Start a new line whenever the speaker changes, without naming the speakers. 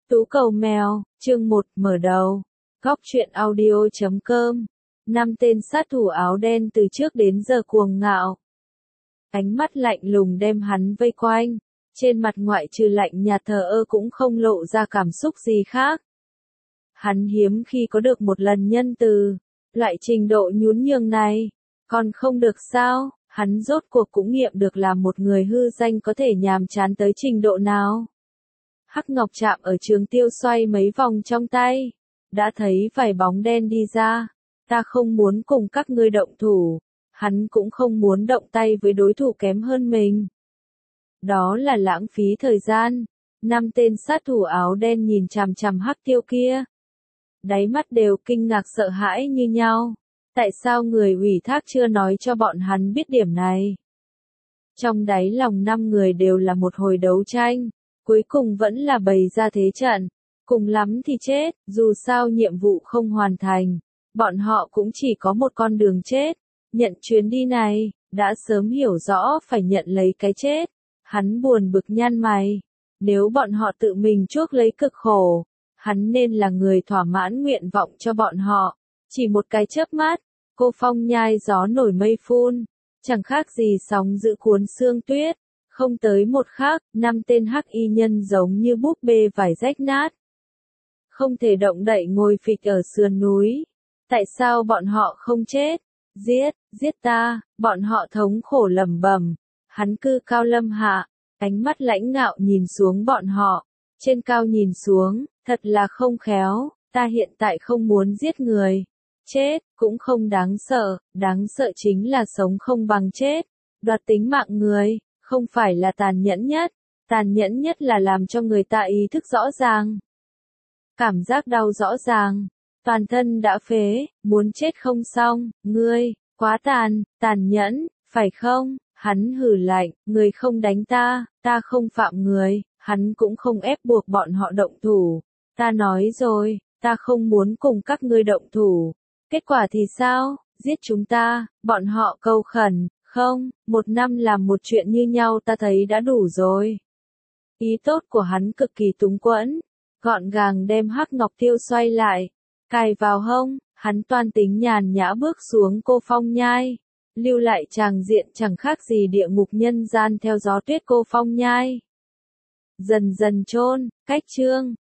Tú cầu mèo, chương 1 mở đầu. Góc truyện audio.com. 5 tên sát thủ áo đen từ trước đến giờ cuồng ngạo. Ánh mắt lạnh lùng đem hắn vây quanh. Trên mặt ngoại trừ lạnh nhạt thờ ơ cũng không lộ ra cảm xúc gì khác. Hắn hiếm khi có được một lần nhân từ. Loại trình độ nhún nhường này. Còn không được sao, hắn rốt cuộc cũng nghiệm được là một người hư danh có thể nhàm chán tới trình độ nào. Hắc Ngọc chạm ở trường tiêu xoay mấy vòng trong tay. Đã thấy vài bóng đen đi ra. Ta không muốn cùng các ngươi động thủ. Hắn cũng không muốn động tay với đối thủ kém hơn mình. Đó là lãng phí thời gian. 5 tên sát thủ áo đen nhìn chằm chằm Hắc Tiêu kia. Đáy mắt đều kinh ngạc sợ hãi như nhau. Tại sao người ủy thác chưa nói cho bọn hắn biết điểm này? Trong đáy lòng 5 người đều là một hồi đấu tranh. Cuối cùng vẫn là bày ra thế trận. Cùng lắm thì chết, dù sao nhiệm vụ không hoàn thành. Bọn họ cũng chỉ có một con đường chết. Nhận chuyến đi này, đã sớm hiểu rõ phải nhận lấy cái chết. Hắn buồn bực nhăn mày. Nếu bọn họ tự mình chuốc lấy cực khổ, hắn nên là người thỏa mãn nguyện vọng cho bọn họ. Chỉ một cái chớp mắt, cô Phong nhai gió nổi mây phun. Chẳng khác gì sóng giữ cuốn sương tuyết. Không tới một khắc, 5 tên hắc y nhân giống như búp bê vải rách nát. Không thể động đậy ngồi phịch ở sườn núi. Tại sao bọn họ không chết? Giết ta, bọn họ thống khổ lẩm bẩm. Hắn cư cao lâm hạ, ánh mắt lãnh ngạo nhìn xuống bọn họ. Trên cao nhìn xuống, thật là không khéo, ta hiện tại không muốn giết người. Chết, cũng không đáng sợ chính là sống không bằng chết. Đoạt tính mạng người. Không phải là tàn nhẫn nhất là làm cho người ta ý thức rõ ràng. Cảm giác đau rõ ràng, toàn thân đã phế, muốn chết không xong, ngươi, quá tàn nhẫn, phải không? Hắn hừ lạnh, người không đánh ta, ta không phạm người, hắn cũng không ép buộc bọn họ động thủ. Ta nói rồi, ta không muốn cùng các ngươi động thủ. Kết quả thì sao? Giết chúng ta, bọn họ cầu khẩn. Không, 1 năm làm một chuyện như nhau ta thấy đã đủ rồi. Ý tốt của hắn cực kỳ túng quẫn, gọn gàng đem Hắc Ngọc Tiêu xoay lại, cài vào hông, hắn toan tính nhàn nhã bước xuống cô Phong nhai, lưu lại tràng diện chẳng khác gì địa ngục nhân gian theo gió tuyết cô Phong nhai. Dần dần chôn, cách chương,